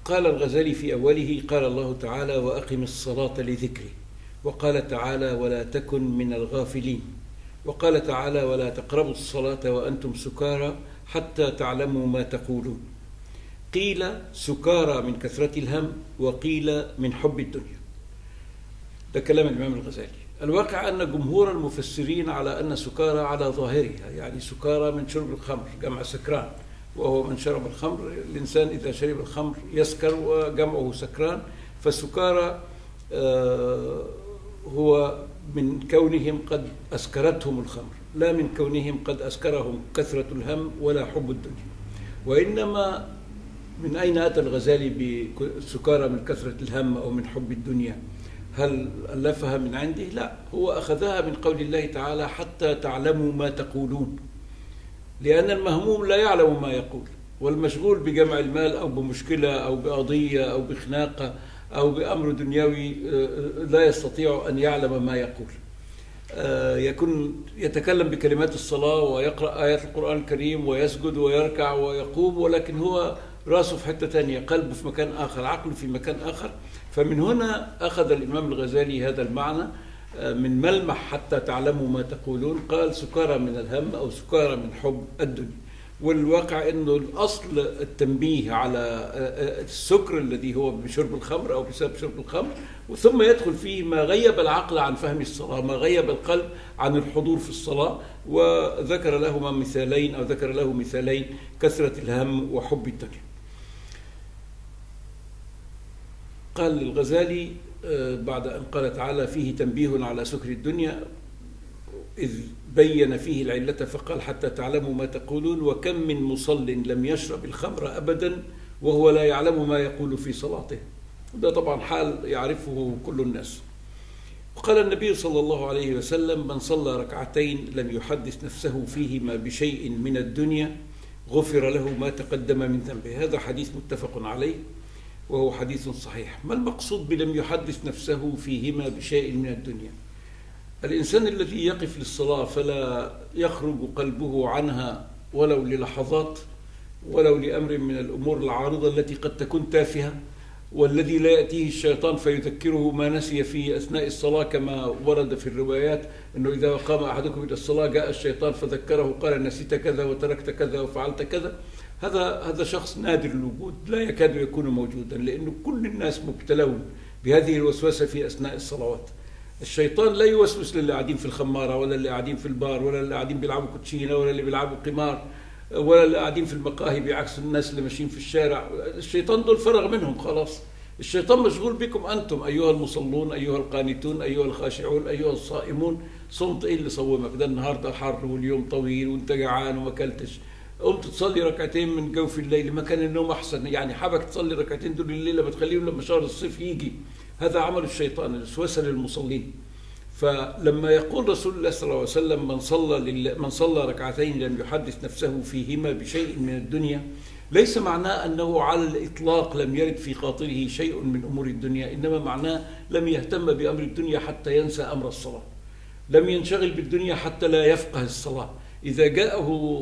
قال الغزالي في أوله: قال الله تعالى: وأقم الصلاة لذكري. وقال تعالى: ولا تكن من الغافلين. وقال تعالى: ولا تقربوا الصلاة وأنتم سكارى حتى تعلموا ما تقولون. قيل سكارى من كثرة الهم، وقيل من حب الدنيا. ده كلام الإمام الغزالي. الواقع أن جمهور المفسرين على أن سكارى على ظاهرها، يعني سكارى من شرب الخمر، جمع سكران، وهو من شرب الخمر. الإنسان إذا شرب الخمر يسكر، وجمعه سكران. فالسكارى هو من كونهم قد أسكرتهم الخمر، لا من كونهم قد أسكرهم كثرة الهم ولا حب الدنيا. وإنما من أين أتى الغزالي بسكارى من كثرة الهم أو من حب الدنيا؟ هل ألفها من عنده؟ لا، هو أخذها من قول الله تعالى: حتى تعلموا ما تقولون. لأن المهموم لا يعلم ما يقول، والمشغول بجمع المال أو بمشكلة أو بقضية أو بخناقة أو بأمر دنيوي لا يستطيع أن يعلم ما يقول. يكون يتكلم بكلمات الصلاة ويقرأ آيات القرآن الكريم ويسجد ويركع ويقوم، ولكن هو راسه في حتة تانية، قلبه في مكان آخر، عقله في مكان آخر. فمن هنا أخذ الإمام الغزالي هذا المعنى من ملمح حتى تعلموا ما تقولون. قال سكارى من الهم أو سكارى من حب الدنيا. والواقع أنه الأصل التنبيه على السكر الذي هو بشرب الخمر أو بسبب شرب الخمر، وثم يدخل فيه ما غيب العقل عن فهم الصلاة، ما غيب القلب عن الحضور في الصلاة. وذكر لهما مثالين، أو ذكر له مثالين: كثرة الهم وحب الدنيا. قال الغزالي بعد أن قال تعالى: فيه تنبيه على سكر الدنيا، إذ بين فيه العلة فقال: حتى تعلموا ما تقولون. وكم من مصل لم يشرب الخمر أبدا وهو لا يعلم ما يقول في صلاته. ده طبعا حال يعرفه كل الناس. وقال النبي صلى الله عليه وسلم: من صلى ركعتين لم يحدث نفسه فيهما بشيء من الدنيا غفر له ما تقدم من ذنبه. هذا حديث متفق عليه وهو حديث صحيح. ما المقصود بلم يحدث نفسه فيهما بشيء من الدنيا؟ الإنسان الذي يقف للصلاة فلا يخرج قلبه عنها ولو للحظات، ولو لأمر من الأمور العارضة التي قد تكون تافهة، والذي لا يأتيه الشيطان فيذكره ما نسي في أثناء الصلاة، كما ورد في الروايات أنه إذا قام أحدكم إلى الصلاة جاء الشيطان فذكره قال: نسيت كذا وتركت كذا وفعلت كذا. هذا شخص نادر الوجود، لا يكاد يكون موجودا، لأن كل الناس مبتلون بهذه الوسوسة في أثناء الصلوات. الشيطان لا يوسوس للي قاعدين في الخمارة، ولا اللي قاعدين في البار، ولا اللي قاعدين بيلعبوا كوتشينة، ولا اللي بيلعبوا قمار، ولا اللي قاعدين في المقاهي بعكس الناس اللي ماشيين في الشارع. الشيطان دول فرغ منهم خلاص. الشيطان مشغول بكم أنتم أيها المصلون، أيها القانتون، أيها الخاشعون، أيها الصائمون. صمت إيه اللي صومك؟ ده النهاردة حر واليوم طويل وانت جعان وما اكلتش، قمت تصلي ركعتين من جوف الليل، ما كان النوم أحسن؟ يعني حابك تصلي ركعتين دول الليلة، بتخليهم لما شهر الصيف يجي. هذا عمل الشيطان، الوسوسة للمصلين. فلما يقول رسول الله صلى الله عليه وسلم: من صلى ركعتين لم يحدث نفسه فيهما بشيء من الدنيا، ليس معناه أنه على الإطلاق لم يرد في خاطره شيء من أمور الدنيا، إنما معناه لم يهتم بأمر الدنيا حتى ينسى أمر الصلاة، لم ينشغل بالدنيا حتى لا يفقه الصلاة. إذا جاءه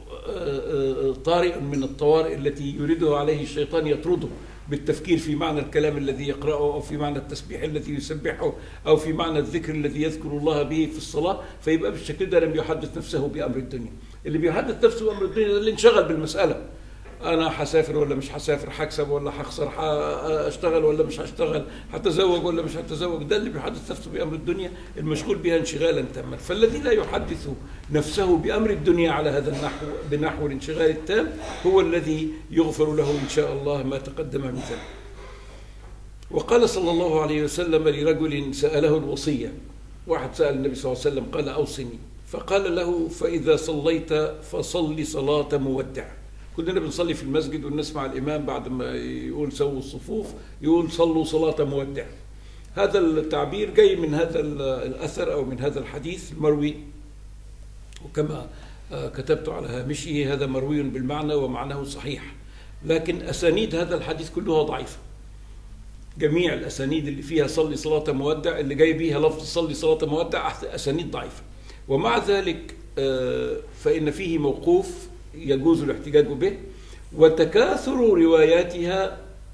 طارئ من الطوارئ التي يريده عليه الشيطان يطرده بالتفكير في معنى الكلام الذي يقرأه، أو في معنى التسبيح الذي يسبحه، أو في معنى الذكر الذي يذكر الله به في الصلاة، فيبقى بالشكل ده لم يحدث نفسه بأمر الدنيا. اللي بيحدث نفسه بأمر الدنيا ده اللي انشغل بالمسألة: أنا هسافر ولا مش هسافر، هكسب ولا هخسر، هشتغل ولا مش هشتغل، هتزوج ولا مش هتزوج. ده اللي بيحدث نفسه بأمر الدنيا، المشغول بها انشغالا تاما. فالذي لا يحدث نفسه بأمر الدنيا على هذا النحو، بنحو الانشغال التام، هو الذي يغفر له إن شاء الله ما تقدم من ذنبه. وقال صلى الله عليه وسلم لرجل سأله الوصية، واحد سأل النبي صلى الله عليه وسلم قال: أوصني. فقال له: فإذا صليت فصل صلاة مودع. كلنا بنصلي في المسجد والناس مع الإمام بعد ما يقول سووا الصفوف يقول صلوا صلاة مودع. هذا التعبير جاي من هذا الأثر أو من هذا الحديث المروي، وكما كتبت على هامشه هذا مروي بالمعنى ومعناه صحيح، لكن أسانيد هذا الحديث كلها ضعيفة. جميع الأسانيد اللي فيها صلي صلاة مودع، اللي جاي بيها لفظ صلي صلاة مودع، أسانيد ضعيفة. ومع ذلك فإن فيه موقوف يجوز الاحتجاج به، وتكاثر رواياتها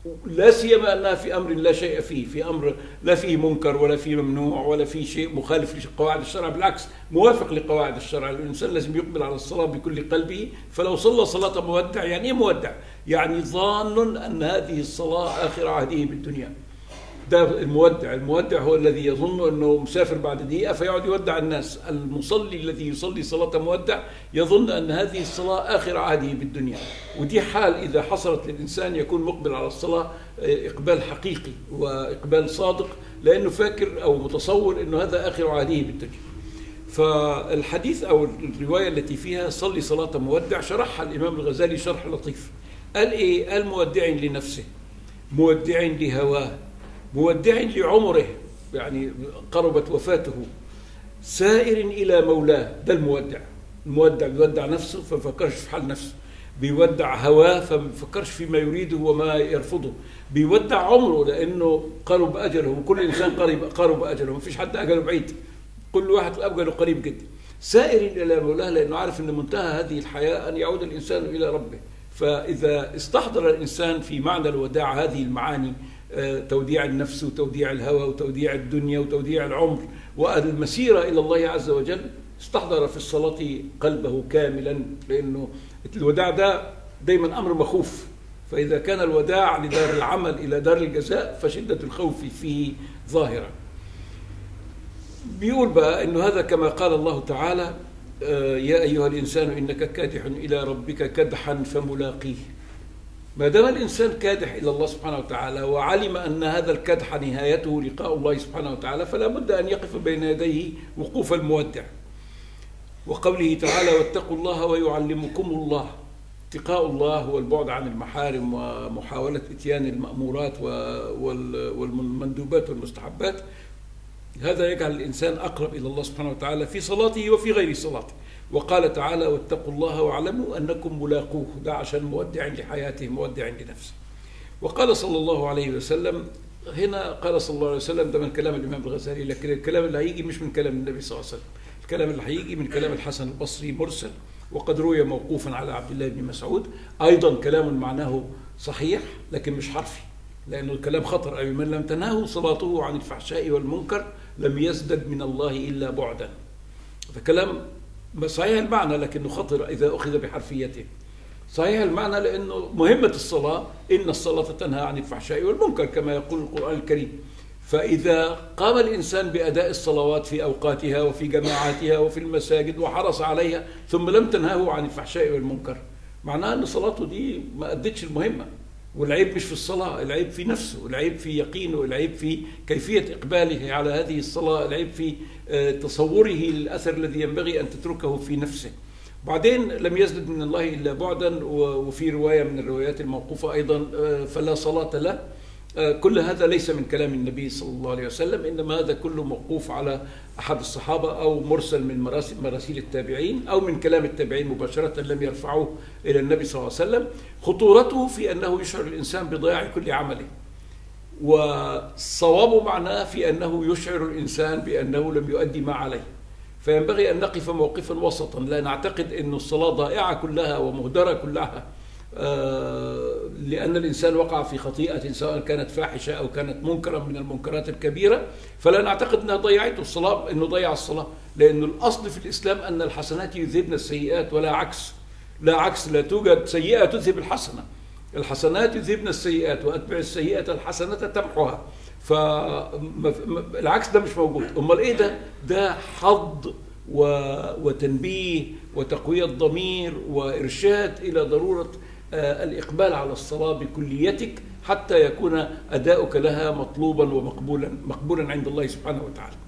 لا سيما أنها في أمر لا شيء فيه، في أمر لا فيه منكر ولا فيه ممنوع ولا فيه شيء مخالف لقواعد الشرع، بالعكس موافق لقواعد الشرع. الإنسان لازم يقبل على الصلاة بكل قلبه، فلو صلى صلاة مودع، يعني إيه مودع؟ يعني ظان أن هذه الصلاة آخر عهده بالدنيا. ده المودع. المودع هو الذي يظن أنه مسافر بعد دقيقة فيقعد يودع الناس. المصلي الذي يصلي صلاة مودع يظن أن هذه الصلاة آخر عهده بالدنيا، ودي حال إذا حصلت للإنسان يكون مقبل على الصلاة إقبال حقيقي وإقبال صادق، لأنه فاكر أو متصور أنه هذا آخر عهده بالدنيا. فالحديث أو الرواية التي فيها صلي صلاة مودع شرحها الإمام الغزالي شرح لطيف. قال إيه؟ قال مودع لنفسه، مودع لهواه، مودع لعمره، يعني قربت وفاته، سائر إلى مولاه. ده المودع. المودع بيودع نفسه فما بيفكرش في حال نفسه، بيودع هواه فما بيفكرش فيما يريده وما يرفضه، بيودع عمره لأنه قرب أجله، وكل إنسان قرب أجله، ما فيش حد أجله بعيد، كل واحد أجله قريب جدا. سائر إلى مولاه لأنه عارف أن منتهى هذه الحياة أن يعود الإنسان إلى ربه. فإذا استحضر الإنسان في معنى الوداع هذه المعاني، توديع النفس وتوديع الهوى وتوديع الدنيا وتوديع العمر والمسيرة إلى الله عز وجل، استحضر في الصلاة قلبه كاملا، لأنه الوداع ده دايما أمر مخوف. فإذا كان الوداع لدار العمل إلى دار الجزاء فشدة الخوف فيه ظاهرة. بيقول بقى إنه هذا كما قال الله تعالى: يا أيها الإنسان إنك كادح إلى ربك كدحا فملاقيه. ما دام الإنسان كادح إلى الله سبحانه وتعالى وعلم أن هذا الكدح نهايته لقاء الله سبحانه وتعالى، فلا بد أن يقف بين يديه وقوف المودع. وقوله تعالى: واتقوا الله ويعلمكم الله. اتقاء الله هو البعد عن المحارم ومحاولة إتيان المأمورات والمندوبات والمستحبات. هذا يجعل الإنسان أقرب إلى الله سبحانه وتعالى في صلاته وفي غير صلاته. وقال تعالى: واتقوا الله واعلموا أنكم ملاقوه. ده عشان مودع لحياته، مودع لنفسه. وقال صلى الله عليه وسلم، هنا قال صلى الله عليه وسلم ده من كلام الإمام الغزالي، لكن الكلام اللي هيجي مش من كلام النبي صلى الله عليه وسلم، الكلام اللي هيجي من كلام الحسن البصري مرسل، وقد روي موقوفا على عبد الله بن مسعود. أيضا كلام معناه صحيح لكن مش حرفي، لأنه الكلام خطر أي: من لم تنهه صلاته عن الفحشاء والمنكر لم يزدد من الله إلا بعدا. فكلام صحيح المعنى لكنه خطر إذا أخذ بحرفيته. صحيح المعنى لأنه مهمة الصلاة: إن الصلاة تنهى عن الفحشاء والمنكر كما يقول القرآن الكريم. فإذا قام الإنسان بأداء الصلوات في أوقاتها وفي جماعاتها وفي المساجد وحرص عليها ثم لم تنهه عن الفحشاء والمنكر، معناه أن صلاته دي ما أدتش المهمة. والعيب مش في الصلاة، العيب في نفسه، العيب في يقينه، العيب في كيفية إقباله على هذه الصلاة، العيب في تصوره للأثر الذي ينبغي أن تتركه في نفسه. بعدين لم يزدد من الله إلا بعدا. وفي رواية من الروايات الموقوفة أيضا: فلا صلاة له. كل هذا ليس من كلام النبي صلى الله عليه وسلم، إنما هذا كله موقوف على أحد الصحابة أو مرسل من مراسيل التابعين أو من كلام التابعين مباشرة لم يرفعوه إلى النبي صلى الله عليه وسلم. خطورته في أنه يشعر الإنسان بضياع كل عمله، والصواب معناه في أنه يشعر الإنسان بأنه لم يؤدي ما عليه. فينبغي أن نقف موقفا وسطا، لا نعتقد أن الصلاة ضائعة كلها ومهدرة كلها لأن الإنسان وقع في خطيئة سواء كانت فاحشة أو كانت منكرا من المنكرات الكبيرة، فلا نعتقد أنها ضيعته الصلاة، أنه ضيع الصلاة، لأن الأصل في الإسلام أن الحسنات يذهبن السيئات ولا عكس. لا عكس، لا توجد سيئة تذهب الحسنة، الحسنات يذهبن السيئات وأتبع السيئة الحسنة تمحوها. فالعكس ده مش موجود. أمال إيه ده؟ ده حظ وتنبيه وتقوية ضمير وإرشاد إلى ضرورة الإقبال على الصلاة بكليتك حتى يكون أداؤك لها مطلوبا ومقبولا عند الله سبحانه وتعالى.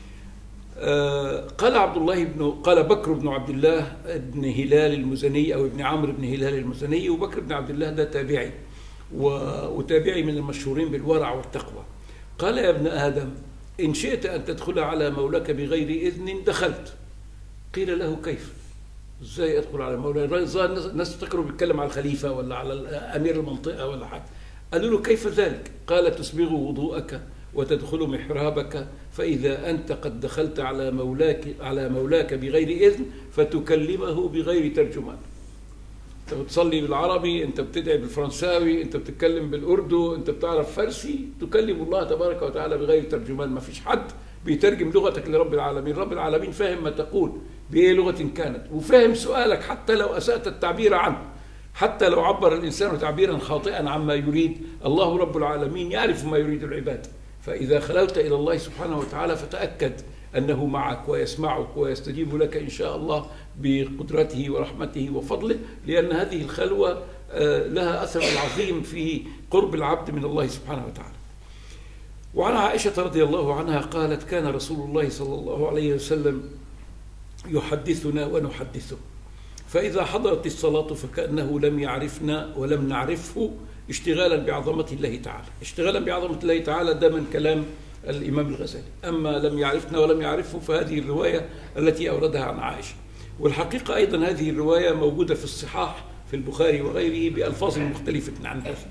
قال بكر بن عبد الله بن هلال المزني أو ابن عمرو بن هلال المزني، وبكر بن عبد الله ده تابعي وتابعي من المشهورين بالورع والتقوى. قال: يا ابن آدم، إن شئت أن تدخل على مولاك بغير إذن دخلت. قيل له: كيف؟ ازاي ادخل على مولاي؟ الناس تفكروا بيتكلم على الخليفه ولا على امير المنطقه ولا حاجه. قالوا له: كيف ذلك؟ قال: تسبغ وضوءك وتدخل محرابك، فاذا انت قد دخلت على مولاك بغير اذن فتكلمه بغير ترجمان. انت بتصلي بالعربي، انت بتدعي بالفرنساوي، انت بتتكلم بالاردو، انت بتعرف فارسي، تكلم الله تبارك وتعالى بغير ترجمان. ما فيش حد بيترجم لغتك لرب العالمين. رب العالمين فاهم ما تقول باي لغه كانت، وفاهم سؤالك حتى لو اسأت التعبير عنه، حتى لو عبر الانسان تعبيرا خاطئا عما يريد. الله رب العالمين يعرف ما يريد العباد. فاذا خلوت الى الله سبحانه وتعالى فتاكد أنه معك ويسمعك ويستجيب لك إن شاء الله بقدرته ورحمته وفضله، لأن هذه الخلوة لها أثر عظيم في قرب العبد من الله سبحانه وتعالى. وعن عائشة رضي الله عنها قالت: كان رسول الله صلى الله عليه وسلم يحدثنا ونحدثه، فإذا حضرت الصلاة فكأنه لم يعرفنا ولم نعرفه، اشتغالا بعظمة الله تعالى. اشتغالا بعظمة الله تعالى ده من كلام الإمام الغزالي. أما لم يعرفنا ولم يعرفه فهذه الرواية التي أوردها عن عائشة. والحقيقة أيضا هذه الرواية موجودة في الصحاح في البخاري وغيره بألفاظ مختلفة عن هذا.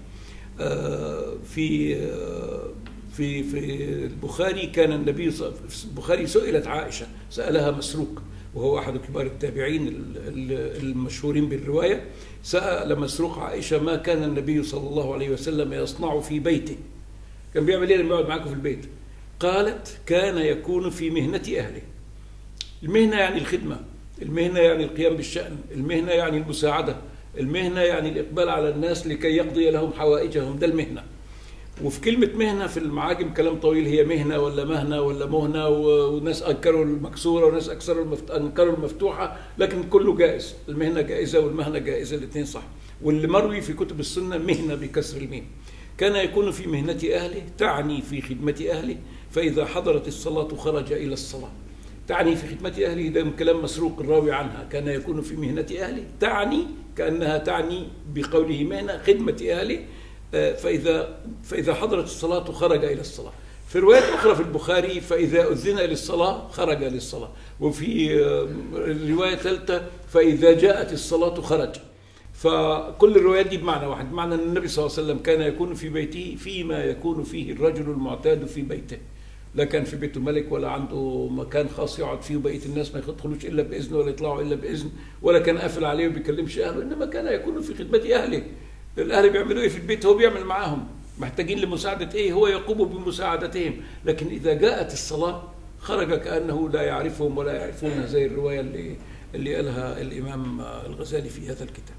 في البخاري كان البخاري سئلت عائشة، سألها مسروق وهو أحد كبار التابعين المشهورين بالرواية، سأل مسروق عائشة: ما كان النبي صلى الله عليه وسلم يصنع في بيته؟ كان بيعمل ايه لما يقعد معاكم في البيت؟ قالت: كان يكون في مهنة أهله. المهنة يعني الخدمة، المهنة يعني القيام بالشأن، المهنة يعني المساعدة، المهنة يعني الإقبال على الناس لكي يقضي لهم حوائجهم، ده المهنة. وفي كلمة مهنة في المعاجم كلام طويل، هي مهنة ولا مهنة ولا مهنة، وناس أنكروا المكسورة وناس أنكروا المفتوحة، لكن كله جائز. المهنة جائزة والمهنة جائزة، الاثنين صح. واللي مروي في كتب السنة مهنة بكسر الميم. كان يكون في مهنة أهله، تعني في خدمة أهله، فإذا حضرت الصلاة خرج إلى الصلاة. تعني في خدمة أهله، ده من كلام مسروق الراوي عنها. كان يكون في مهنة أهله، تعني كأنها تعني بقوله مهنة خدمة أهله، فإذا حضرت الصلاة خرج إلى الصلاة. في روايات أخرى في البخاري: فإذا أذن للصلاة خرج للصلاة. وفي رواية ثالثة: فإذا جاءت الصلاة خرج. فكل الروايات دي بمعنى واحد، بمعنى أن النبي صلى الله عليه وسلم كان يكون في بيته فيما يكون فيه الرجل المعتاد في بيته. لا كان في بيته ملك ولا عنده مكان خاص يقعد فيه وبقية الناس ما يدخلوش إلا بإذن ولا يطلعوا إلا بإذن، ولا كان قافل عليه وبيكلمش أهله، إنما كان يكون في خدمة أهله. الأهل بيعملوا إيه في البيت هو بيعمل معاهم، محتاجين لمساعدة إيه هو يقوم بمساعدتهم. لكن إذا جاءت الصلاة خرج كأنه لا يعرفهم ولا يعرفون، زي الرواية اللي قالها الإمام الغزالي في هذا الكتاب.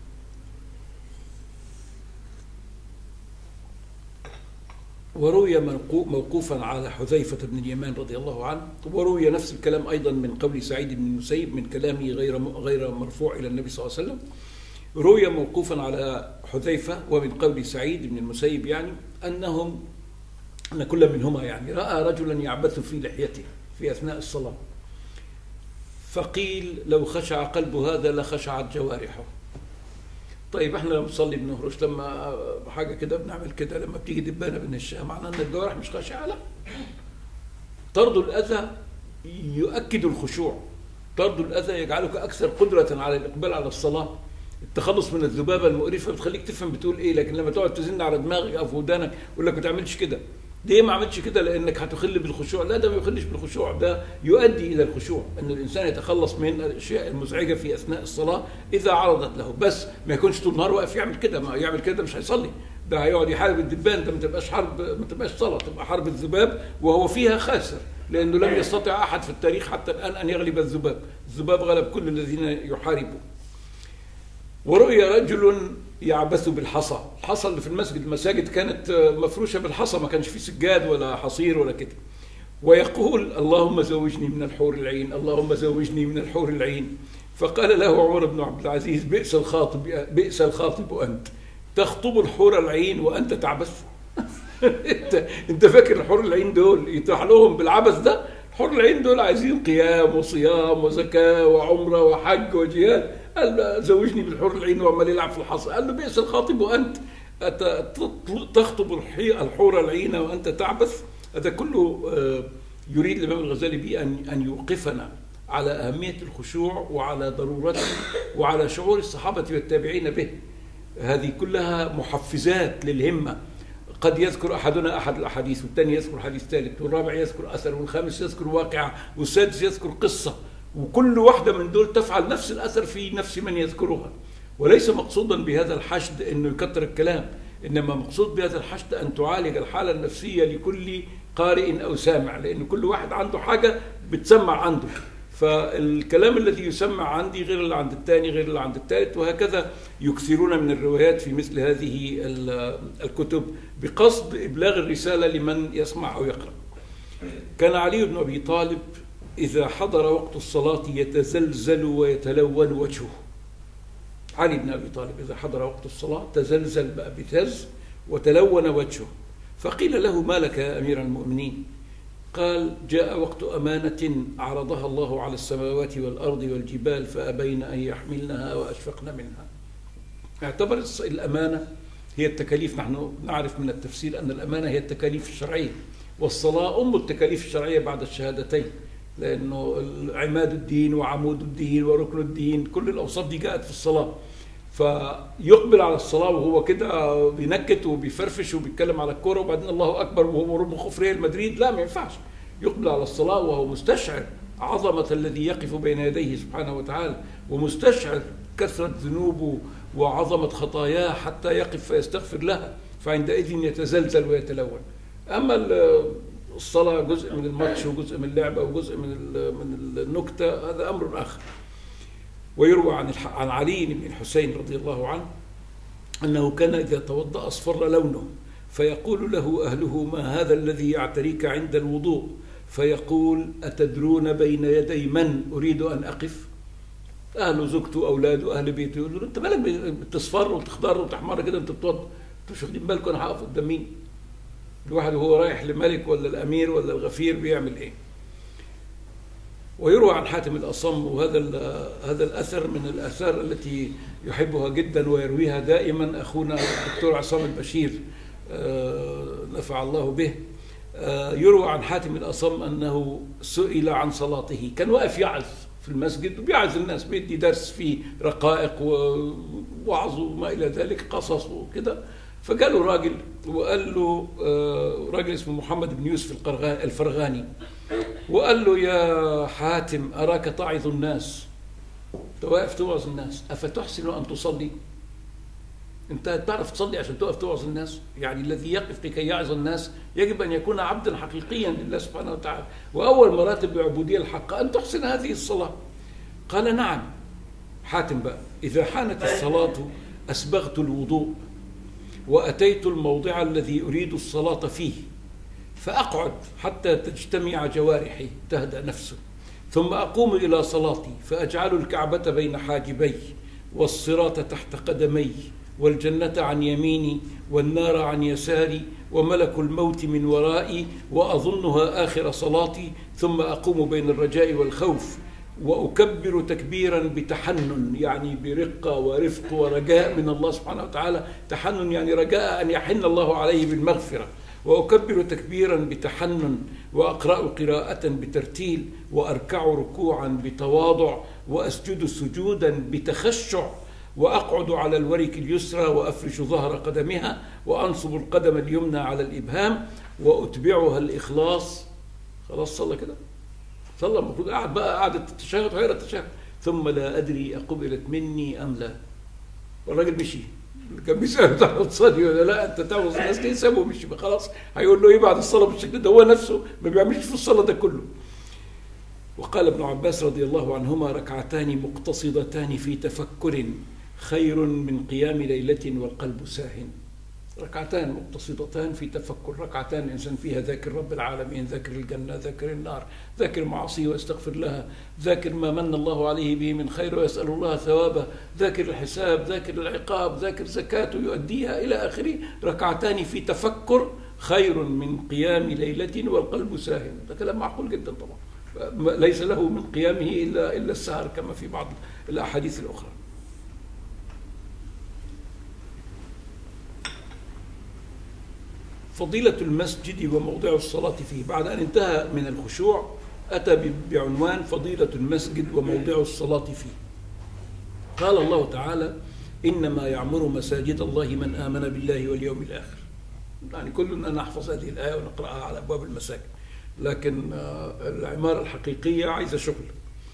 وروي موقوفا على حذيفة بن اليمان رضي الله عنه، وروي نفس الكلام أيضا من قول سعيد بن المسيب من كلامه غير مرفوع إلى النبي صلى الله عليه وسلم. روي موقوفا على حذيفة ومن قول سعيد بن المسيب يعني أن كل منهما يعني رأى رجلا يعبث في لحيته في أثناء الصلاة، فقيل: لو خشع قلب هذا لخشعت جوارحه. طيب احنا لما بنصلي بنهرش، لما حاجه كده بنعمل كده، لما بتيجي دبانه بنهشها، معناه ان الجوارح مش خاشعه؟ لا. طرد الاذى يؤكد الخشوع، طرد الاذى يجعلك اكثر قدره على الاقبال على الصلاه. التخلص من الذبابه المقرفه بتخليك تفهم بتقول ايه، لكن لما تقعد تزن على دماغك او في ودانك يقول لك ما تعملش كده. ليه ما عملتش كده؟ لانك هتخل بالخشوع. لا، ده ما يخلش بالخشوع، ده يؤدي الى الخشوع، ان الانسان يتخلص من الاشياء المزعجه في اثناء الصلاه اذا عرضت له، بس ما يكونش طول النهار واقف يعمل كده. ما يعمل كده مش هيصلي، ده هيقعد يحارب الدبان. ده ما تبقاش حرب، ما تبقاش صلاه، تبقى حرب الذباب، وهو فيها خاسر، لانه لم يستطع احد في التاريخ حتى الان ان يغلب الذباب. الذباب غلب كل الذين يحاربون. ورؤي رجل يعبث بالحصى. الحصى اللي في المسجد، المساجد كانت مفروشة بالحصى، ما كانش فيه سجاد ولا حصير ولا كده، ويقول: اللهم زوجني من الحور العين، اللهم زوجني من الحور العين. فقال له عمر بن عبد العزيز: بئس الخاطب أنت، تخطب الحور العين وأنت تعبث. انت فاكر الحور العين دول يتاح لهم بالعبث ده؟ الحور العين دول عايزين قيام وصيام وزكاة وعمرة وحج وجهاد. قال: زوجني بالحور العين وعمال يلعب في الحصى. قال له: بئس الخاطب وأنت، تخطب الحور العين وأنت تعبث. هذا كله يريد الإمام الغزالي به أن يوقفنا على أهمية الخشوع وعلى ضرورته وعلى شعور الصحابة والتابعين به. هذه كلها محفزات للهمة. قد يذكر أحدنا أحد الأحاديث، والثاني يذكر حديث ثالث، والرابع يذكر أثر، والخامس يذكر واقعة، والسادس يذكر قصة، وكل واحدة من دول تفعل نفس الأثر في نفس من يذكرها. وليس مقصودا بهذا الحشد أنه يكتر الكلام، إنما مقصود بهذا الحشد أن تعالج الحالة النفسية لكل قارئ أو سامع، لأن كل واحد عنده حاجة بتسمع عنده، فالكلام الذي يسمع عندي غير اللي عند الثاني غير اللي عند الثالث، وهكذا يكثرون من الروايات في مثل هذه الكتب بقصد إبلاغ الرسالة لمن يسمع أو يقرأ. كان علي بن أبي طالب إذا حضر وقت الصلاة يتزلزل ويتلون وجهه. علي بن أبي طالب إذا حضر وقت الصلاة تزلزل بقى بتز وتلون وجهه، فقيل له: ما لك يا أمير المؤمنين؟ قال: جاء وقت أمانة عرضها الله على السماوات والأرض والجبال فأبين أن يحملنها وأشفقن منها. اعتبر الأمانة هي التكاليف. نحن نعرف من التفسير أن الأمانة هي التكاليف الشرعية، والصلاة أم التكاليف الشرعية بعد الشهادتين، لأنه عماد الدين وعمود الدين وركن الدين كل الأوصاف دي جاءت في الصلاة. فيقبل على الصلاة وهو كده بينكت وبيفرفش وبيتكلم على الكورة وبعدين الله أكبر وهو مخوف ريال مدريد؟ لا، ما ينفعش. يقبل على الصلاة وهو مستشعر عظمة الذي يقف بين يديه سبحانه وتعالى، ومستشعر كثرة ذنوبه وعظمة خطاياه حتى يقف فيستغفر لها، فعندئذ يتزلزل ويتلون. أما الصلاة جزء من الماتش وجزء من اللعبة وجزء من النكتة، هذا أمر آخر. ويروى عن علي بن الحسين رضي الله عنه أنه كان إذا توضأ أصفر لونه، فيقول له أهله: ما هذا الذي يعتريك عند الوضوء؟ فيقول: أتدرون بين يدي من أريد أن أقف؟ أهله، زوجته، أولاده، أهل بيته يقولوا: أنت مالك بتصفر وتخضر وتحمر كده، أنت بتوضأ، أنتوا مش واخدين بالكم أنا هقف قدام مين؟ الواحد وهو رايح لملك ولا الأمير ولا الغفير بيعمل إيه؟ ويروى عن حاتم الأصم، وهذا الأثر من الآثار التي يحبها جدا ويرويها دائما أخونا الدكتور عصام البشير نفع الله به. يروى عن حاتم الأصم أنه سئل عن صلاته، كان واقف يعظ في المسجد وبيعظ الناس، بيدي درس فيه رقائق ووعظ وما إلى ذلك، قصص وكده. فجاله راجل وقال له، راجل اسمه محمد بن يوسف الفرغاني، وقال له: يا حاتم، أراك تعظ الناس، أنت واقف توعظ الناس، أفتحسن أن تصلي؟ أنت تعرف تصلي عشان تقف توعظ الناس؟ يعني الذي يقف لكي يعظ الناس يجب أن يكون عبدا حقيقيا لله سبحانه وتعالى، وأول مراتب العبودية الحقة أن تحسن هذه الصلاة. قال: نعم. حاتم بقى: إذا حانت الصلاة أسبغت الوضوء وأتيت الموضع الذي أريد الصلاة فيه، فأقعد حتى تجتمع جوارحي تهدأ نفسه، ثم أقوم إلى صلاتي فأجعل الكعبة بين حاجبي والصراط تحت قدمي والجنة عن يميني والنار عن يساري وملك الموت من ورائي، وأظنها آخر صلاتي، ثم أقوم بين الرجاء والخوف وأكبر تكبيرا بتحنن، يعني برقة ورفق ورجاء من الله سبحانه وتعالى. تحنن يعني رجاء أن يحن الله عليه بالمغفرة. وأكبر تكبيرا بتحنن، وأقرأ قراءة بترتيل، وأركع ركوعا بتواضع، وأسجد سجودا بتخشع، وأقعد على الورك اليسرى وأفرش ظهر قدمها، وأنصب القدم اليمنى على الإبهام، وأتبعها الإخلاص. خلاص صلى كده، صلى. المفروض قاعد بقى قعدة التشهد غير التشهد. ثم لا أدري أقبلت مني أم لا. والراجل مشي، كان بيسأله: تعرف تصلي ولا لا؟ أنت تعوز الناس ليه؟ سابه مشي. خلاص هيقول له إيه بعد الصلاة بالشكل ده؟ هو نفسه ما بيعملش في الصلاة ده كله. وقال ابن عباس رضي الله عنهما: ركعتان مقتصدتان في تفكر خير من قيام ليلة والقلب ساهن. ركعتان مقتصدتان في تفكر، ركعتان الإنسان فيها ذاكر رب العالمين، ذاكر الجنة، ذاكر النار، ذاكر معصيه ويستغفر لها، ذاكر ما من الله عليه به من خير ويسأل الله ثوابه، ذاكر الحساب، ذاكر العقاب، ذاكر زكاته يؤديها إلى آخره. ركعتان في تفكر خير من قيام ليلة والقلب ساهن. ده كلام معقول جدا طبعا، ليس له من قيامه إلا السهر كما في بعض الأحاديث الأخرى. فضيلة المسجد وموضع الصلاة فيه. بعد أن انتهى من الخشوع أتى بعنوان فضيلة المسجد وموضع الصلاة فيه. قال الله تعالى: إنما يعمر مساجد الله من آمن بالله واليوم الآخر. يعني كلنا نحفظ هذه الآية ونقرأها على أبواب المساجد، لكن العمارة الحقيقية عايزة شغل.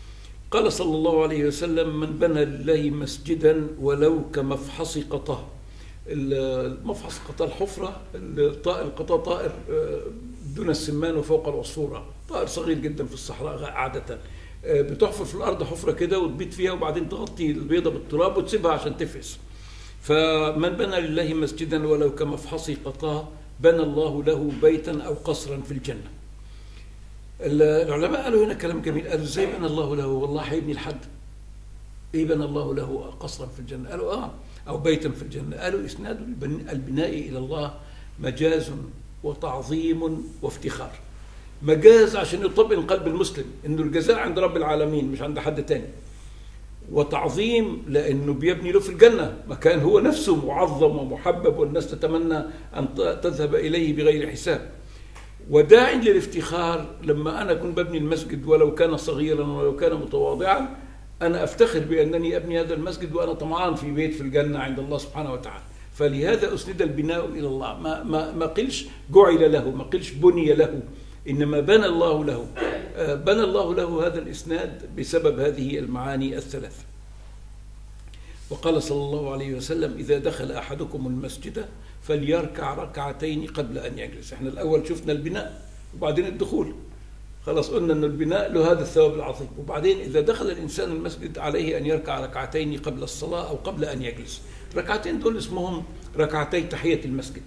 قال صلى الله عليه وسلم: من بنى لله مسجدا ولو كمفحص قطاه. المفحص قطاه الحفرة، القطاه طائر دون السمان وفوق العصفورة، طائر صغير جدا في الصحراء عادة. بتحفر في الأرض حفرة كده وتبيت فيها وبعدين تغطي البيضة بالتراب وتسيبها عشان تفقس. فمن بنى لله مسجدا ولو كمفحص قطاه بنى الله له بيتا أو قصرا في الجنة. العلماء قالوا هنا كلام جميل، قالوا ازاي بنى الله له؟ والله هيبني لحد ايه بنى الله له قصرا في الجنة؟ قالوا أو بيتا في الجنة. قالوا إسناد البناء إلى الله مجاز وتعظيم وافتخار. مجاز عشان يطمئن قلب المسلم إنه الجزاء عند رب العالمين مش عند حد تاني، وتعظيم لأنه بيبني له في الجنة مكان هو نفسه معظم ومحبب والناس تتمنى أن تذهب إليه بغير حساب. وداع للافتخار لما أنا أكون ببني المسجد ولو كان صغيرا ولو كان متواضعا، أنا أفتخر بأنني أبني هذا المسجد وأنا طمعان في بيت في الجنة عند الله سبحانه وتعالى. فلهذا أسند البناء إلى الله، ما قلش جعل له، ما قلش بني له، إنما بنى الله له. بنى الله له هذا الإسناد بسبب هذه المعاني الثلاث. وقال صلى الله عليه وسلم: إذا دخل أحدكم المسجد فليركع ركعتين قبل أن يجلس. احنا الأول شفنا البناء وبعدين الدخول، خلاص قلنا أن البناء له هذا الثواب العظيم. وبعدين إذا دخل الإنسان المسجد عليه أن يركع ركعتين قبل الصلاة أو قبل أن يجلس. ركعتين دول اسمهم ركعتي تحية المسجد،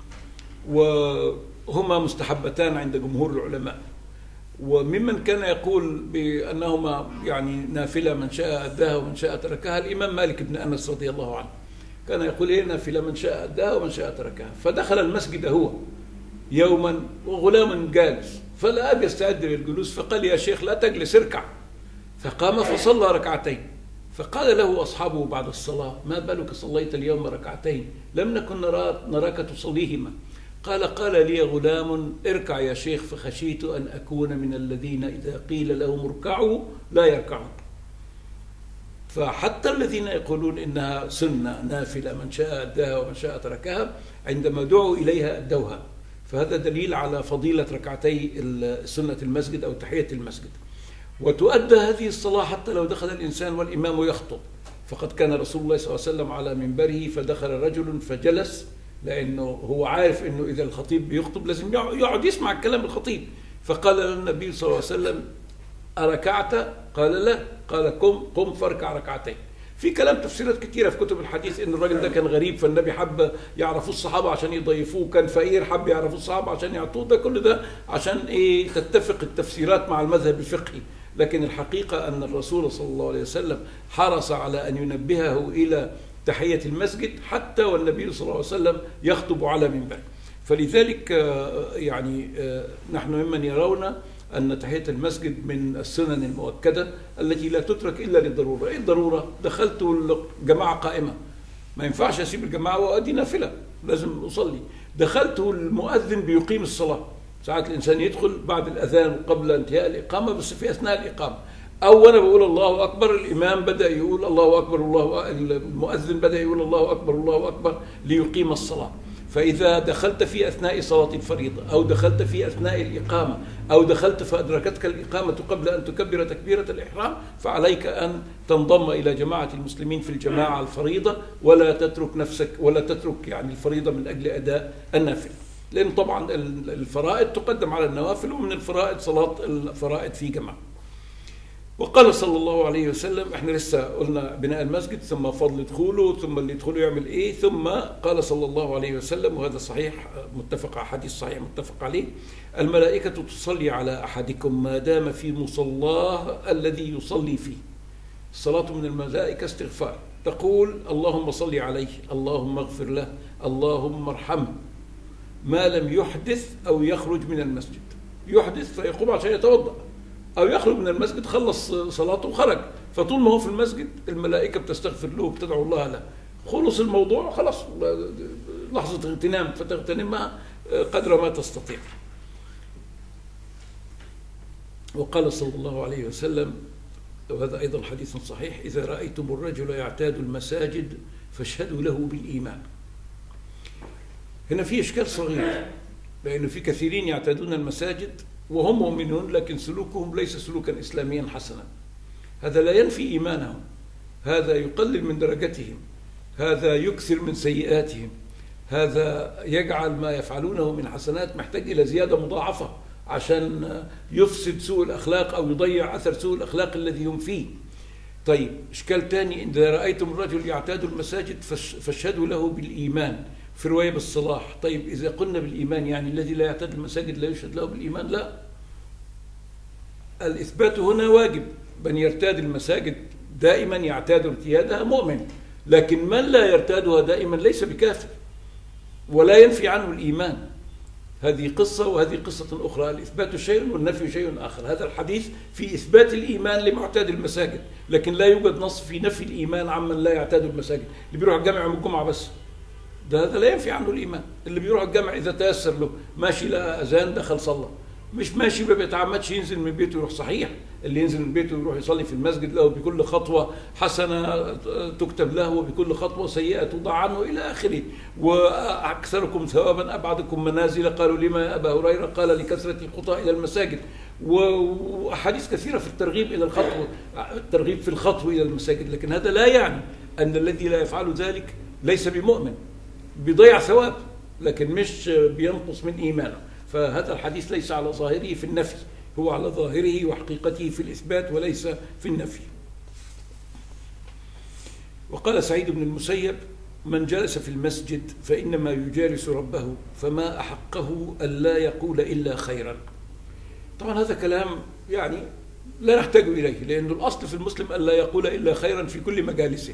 وهما مستحبتان عند جمهور العلماء. وممن كان يقول بأنهما يعني نافلة من شاء أداها ومن شاء تركها الإمام مالك بن أنس رضي الله عنه، كان يقول هي نافلة من شاء أداها ومن شاء تركها. فدخل المسجد هو يوما وغلام جالس فلا يستعد للجلوس، فقال: يا شيخ لا تجلس، اركع. فقام فصلى ركعتين. فقال له أصحابه بعد الصلاة: ما بالك صليت اليوم ركعتين؟ لم نكن نراك تصليهما. قال لي غلام: اركع يا شيخ، فخشيت أن أكون من الذين إذا قيل لهم اركعوا لا يركعون. فحتى الذين يقولون إنها سنة نافلة من شاء أداها ومن شاء تركها، عندما دعوا إليها أدوها. فهذا دليل على فضيلة ركعتي سنة المسجد أو تحية المسجد. وتؤدى هذه الصلاة حتى لو دخل الإنسان والإمام يخطب. فقد كان رسول الله صلى الله عليه وسلم على منبره فدخل رجل فجلس، لأنه هو عارف أنه إذا الخطيب بيخطب لازم يقعد يسمع الكلام الخطيب. فقال للنبي صلى الله عليه وسلم: أركعت؟ قال لا. قال: قم فاركع ركعتين. في كلام تفسيرات كتيرة في كتب الحديث إن الراجل ده كان غريب فالنبي حب يعرفوه الصحابة عشان يضيفوه، كان فقير حب يعرفوه الصحابة عشان يعطوه، ده كل ده عشان تتفق التفسيرات مع المذهب الفقهي. لكن الحقيقة أن الرسول صلى الله عليه وسلم حرص على أن ينبهه إلى تحية المسجد حتى والنبي صلى الله عليه وسلم يخطب على منبر. فلذلك يعني نحن ممن يرون أن تحية المسجد من السنن المؤكدة التي لا تترك إلا للضرورة. إيه الضرورة؟ دخلت الجماعة قائمة، ما ينفعش أسيب الجماعة وأدي نافلة، لازم أصلي. دخلت المؤذن بيقيم الصلاة، ساعات الإنسان يدخل بعد الأذان وقبل انتهاء الإقامة، بس في أثناء الإقامة أو أنا بقول الله أكبر الإمام بدأ يقول الله أكبر، المؤذن بدأ يقول الله أكبر الله أكبر ليقيم الصلاة. فإذا دخلت في أثناء صلاة الفريضة أو دخلت في أثناء الإقامة أو دخلت فأدركتك الإقامة قبل أن تكبر تكبيرة الإحرام، فعليك أن تنضم إلى جماعة المسلمين في الجماعة الفريضة، ولا تترك نفسك ولا تترك يعني الفريضة من أجل أداء النافلة، لأن طبعا الفرائض تقدم على النوافل، ومن الفرائض صلاة الفرائض في جماعة. وقال صلى الله عليه وسلم، احنا لسه قلنا بناء المسجد ثم فضل دخوله ثم اللي يدخله يعمل ايه، ثم قال صلى الله عليه وسلم، وهذا صحيح متفق حديث صحيح متفق عليه: الملائكة تصلي على أحدكم ما دام في مصلاه الذي يصلي فيه. الصلاة من الملائكة استغفار، تقول: اللهم صل عليه، اللهم اغفر له، اللهم ارحمه، ما لم يحدث أو يخرج من المسجد. يحدث فيقوم عشان يتوضأ، أو يخرج من المسجد خلص صلاته وخرج، فطول ما هو في المسجد الملائكة بتستغفر له وبتدعو الله له. خلص الموضوع خلاص، لحظة اغتنام فتغتنمها قدر ما تستطيع. وقال صلى الله عليه وسلم، وهذا أيضا حديث صحيح: إذا رأيتم الرجل يعتاد المساجد فاشهدوا له بالإيمان. هنا في إشكال صغير، لأنه في كثيرين يعتادون المساجد وهم مؤمنون لكن سلوكهم ليس سلوكا إسلاميا حسنا. هذا لا ينفي إيمانهم، هذا يقلل من درجتهم، هذا يكثر من سيئاتهم، هذا يجعل ما يفعلونه من حسنات محتاج إلى زيادة مضاعفة عشان يفسد سوء الأخلاق أو يضيع أثر سوء الأخلاق الذي هم فيه. طيب إشكال تاني، إذا رأيتم الرجل يعتاد المساجد فاشهدوا له بالإيمان، في رواية بالصلاح. طيب إذا قلنا بالإيمان يعني الذي لا يعتاد المساجد لا يشهد له بالإيمان؟ لا، الإثبات هنا واجب. من يرتاد المساجد دائما يعتاد ارتيادها مؤمن، لكن من لا يرتادها دائما ليس بكافر ولا ينفي عنه الإيمان. هذه قصة وهذه قصة أخرى، الإثبات شيء والنفي شيء آخر. هذا الحديث في إثبات الإيمان لمعتاد المساجد، لكن لا يوجد نص في نفي الإيمان عمن لا يعتاد المساجد. اللي بيروح الجامع يوم الجمعة بس، هذا لا ينفي عنه الإيمان. اللي بيروح الجامع إذا تيسر له ماشي لقى أذان دخل صلى، مش ماشي ما بيتعمدش ينزل من بيته يروح. صحيح اللي ينزل من بيته يروح يصلي في المسجد له بكل خطوة حسنة تكتب له وبكل خطوة سيئة توضع عنه إلى آخره. وأكثركم ثوابا أبعدكم منازل، قالوا لما يا أبا هريرة؟ قال لكثرة الخطى إلى المساجد. وأحاديث كثيرة في الترغيب إلى الخطوة، الترغيب في الخطوة إلى المساجد. لكن هذا لا يعني أن الذي لا يفعل ذلك ليس بمؤمن، بيضيع ثواب لكن مش بينقص من إيمانه. فهذا الحديث ليس على ظاهره في النفي، هو على ظاهره وحقيقته في الإثبات وليس في النفي. وقال سعيد بن المسيب: من جلس في المسجد فإنما يجالس ربه، فما أحقه ألا يقول إلا خيرا. طبعا هذا كلام يعني لا نحتاج إليه، لأن الأصل في المسلم ألا يقول إلا خيرا في كل مجالسه.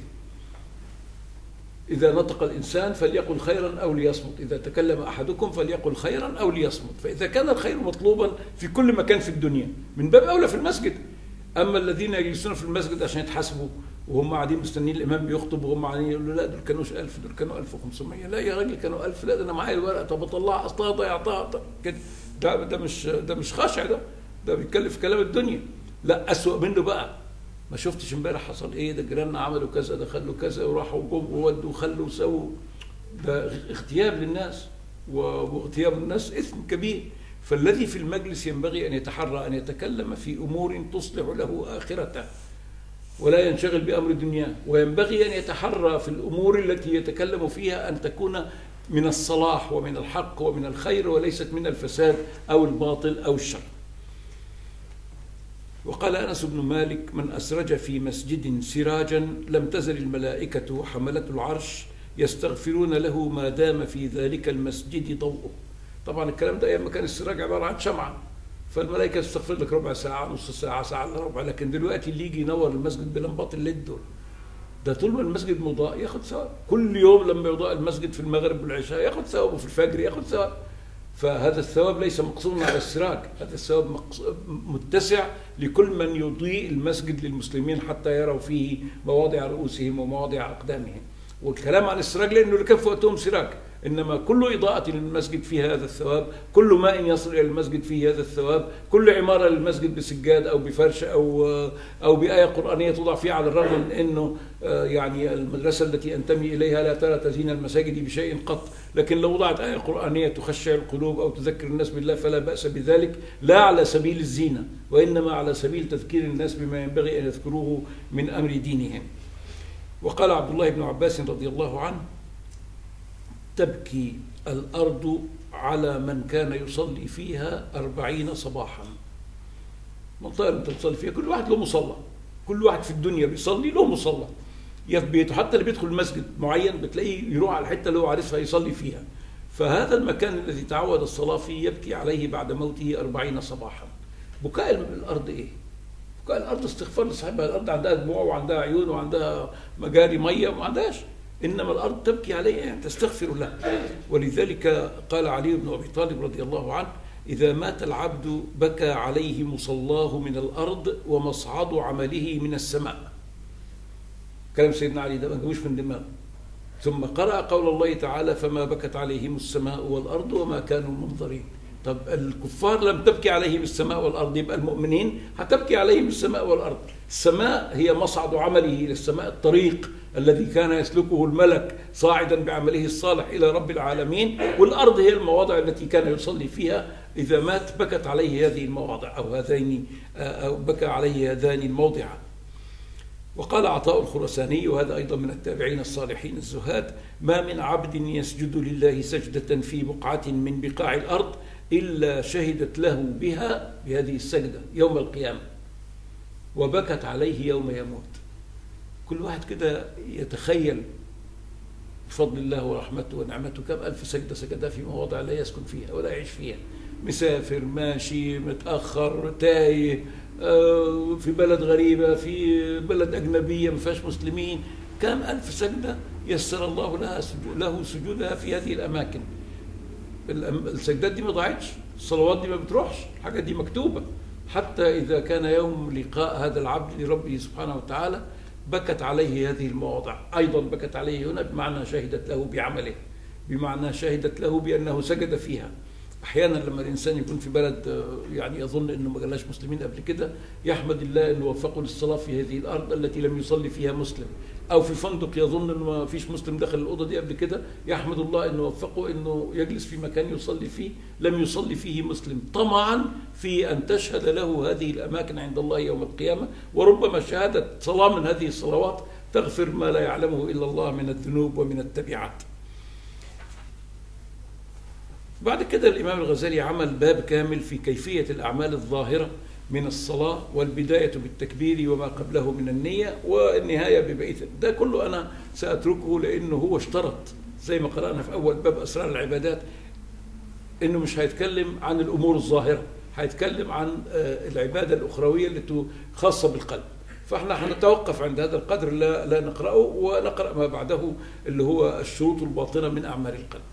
إذا نطق الإنسان فليقل خيرا أو ليصمت، إذا تكلم أحدكم فليقل خيرا أو ليصمت. فإذا كان الخير مطلوبا في كل مكان في الدنيا من باب أولى في المسجد. أما الذين يجلسون في المسجد عشان يتحاسبوا وهم قاعدين مستنين الإمام بيخطب وهم قاعدين يقولوا لا دول كانوش 1000، دول كانوا 1500، لا يا راجل كانوا 1000، لا ده أنا معايا الورقة، طب أطلعها أصلها ضيعتها كده. ده مش خاشع، ده بيتكلم في كلام الدنيا. لا، أسوأ منه بقى، ما شفتش امبارح حصل ايه؟ ده جيراننا عملوا كذا، ده خلوا كذا وراحوا وجم وودوا وخلوا وسووا. ده اغتياب للناس، واغتياب الناس اثم كبير. فالذي في المجلس ينبغي ان يتحرى ان يتكلم في امور تصلح له اخرته ولا ينشغل بامر دنياه، وينبغي ان يتحرى في الامور التي يتكلم فيها ان تكون من الصلاح ومن الحق ومن الخير وليست من الفساد او الباطل او الشر. وقال أنس بن مالك: من أسرج في مسجد سراجا لم تزل الملائكة حملة العرش يستغفرون له ما دام في ذلك المسجد ضوءه. طبعا الكلام ده أيام ما كان السراج عبارة عن شمعة، فالملائكة تستغفر لك ربع ساعة، نص ساعة، ساعة إلا ربع. لكن دلوقتي اللي يجي ينور المسجد بلمبات الليد دول، ده طول ما المسجد مضاء ياخد ثواب. كل يوم لما يضاء المسجد في المغرب والعشاء ياخد ثواب، وفي الفجر ياخد ثواب. فهذا الثواب ليس مقصورا على السراج، هذا الثواب متسع لكل من يضيء المسجد للمسلمين حتى يروا فيه مواضع رؤوسهم ومواضع أقدامهم. والكلام عن السراج لأنه اللي كان في وقتهم سراج، إنما كل إضاءة للمسجد فيه هذا الثواب، كل ماء يصل إلى المسجد فيه هذا الثواب، كل عمارة للمسجد بسجاد أو بفرش أو بآية قرآنية توضع فيها، على الرغم من أنه يعني المدرسة التي أنتمي إليها لا ترى تزيين المساجد بشيء قط، لكن لو وضعت آية قرآنية تخشع القلوب أو تذكر الناس بالله فلا بأس بذلك، لا على سبيل الزينة وإنما على سبيل تذكير الناس بما ينبغي أن يذكروه من أمر دينهم. وقال عبد الله بن عباس رضي الله عنه: تبكي الأرض على من كان يصلي فيها 40 صباحا. منطقة أنت تصلي فيها كل واحد له مصلى، كل واحد في الدنيا بيصلي له مصلى في بيته، حتى اللي بيدخل مسجد معين بتلاقيه يروح على الحتة اللي هو عارفها يصلي فيها. فهذا المكان الذي تعود الصلاة فيه يبكي عليه بعد موته 40 صباحا. بكاء الأرض إيه؟ بكاء الأرض استغفار لصاحبها. الأرض عندها دموع وعندها عيون وعندها مجاري مية وما عندهاش، إنما الأرض تبكي عليه يعني تستغفر له. ولذلك قال علي بن أبي طالب رضي الله عنه: إذا مات العبد بكى عليه مصلاه من الأرض ومصعد عمله من السماء. كلام سيدنا علي ده ما جابوش من دماغه. ثم قرأ قول الله تعالى: فما بكت عليهم السماء والأرض وما كانوا منظرين. طب الكفار لم تبكي عليهم السماء والأرض، يبقى المؤمنين هتبكي عليهم السماء والأرض. السماء هي مصعد عمله إلى السماء، الطريق الذي كان يسلكه الملك صاعدا بعمله الصالح إلى رب العالمين، والأرض هي المواضع التي كان يصلي فيها. إذا مات بكت عليه هذه المواضع أو هذين، أو بكى عليه هذان الموضعان. وقال عطاء الخراساني، وهذا أيضا من التابعين الصالحين الزهاد: ما من عبد يسجد لله سجدة في بقعة من بقاع الأرض إلا شهدت له بها، بهذه السجدة، يوم القيامة، وبكت عليه يوم يموت. كل واحد كده يتخيل بفضل الله ورحمته ونعمته كم ألف سجدة سجدها في مواضع لا يسكن فيها ولا يعيش فيها، مسافر، ماشي، متأخر، تايه، في بلد غريبة، في بلد أجنبية ما فيهاش مسلمين. كم ألف سجدة يسر الله له سجودها في هذه الأماكن. السجدات دي ما ضاعتش، الصلوات دي ما بتروحش، الحاجات دي مكتوبة. حتى إذا كان يوم لقاء هذا العبد لربه سبحانه وتعالى بكت عليه هذه المواضع. أيضا بكت عليه هنا بمعنى شهدت له بعمله، بمعنى شهدت له بأنه سجد فيها. أحيانا لما الإنسان يكون في بلد يعني يظن أنه ما جالاش مسلمين قبل كده، يحمد الله أنه وفقه للصلاة في هذه الأرض التي لم يصلي فيها مسلم. أو في فندق يظن أنه ما فيش مسلم دخل الأوضة دي قبل كده، يحمد الله أنه وفقه أنه يجلس في مكان يصلي فيه لم يصلي فيه مسلم، طمعا في أن تشهد له هذه الأماكن عند الله يوم القيامة. وربما شهادة صلاة من هذه الصلوات تغفر ما لا يعلمه إلا الله من الذنوب ومن التبعات. بعد كده الإمام الغزالي عمل باب كامل في كيفية الأعمال الظاهرة من الصلاة، والبداية بالتكبير وما قبله من النية، والنهاية ببقية. ده كله أنا سأتركه لأنه هو اشترط زي ما قرأنا في أول باب أسرار العبادات إنه مش هيتكلم عن الأمور الظاهرة، هيتكلم عن العبادة الأخروية التي خاصة بالقلب. فاحنا هنتوقف عند هذا القدر، لا نقرأه، ونقرأ ما بعده اللي هو الشروط الباطنة من أعمال القلب.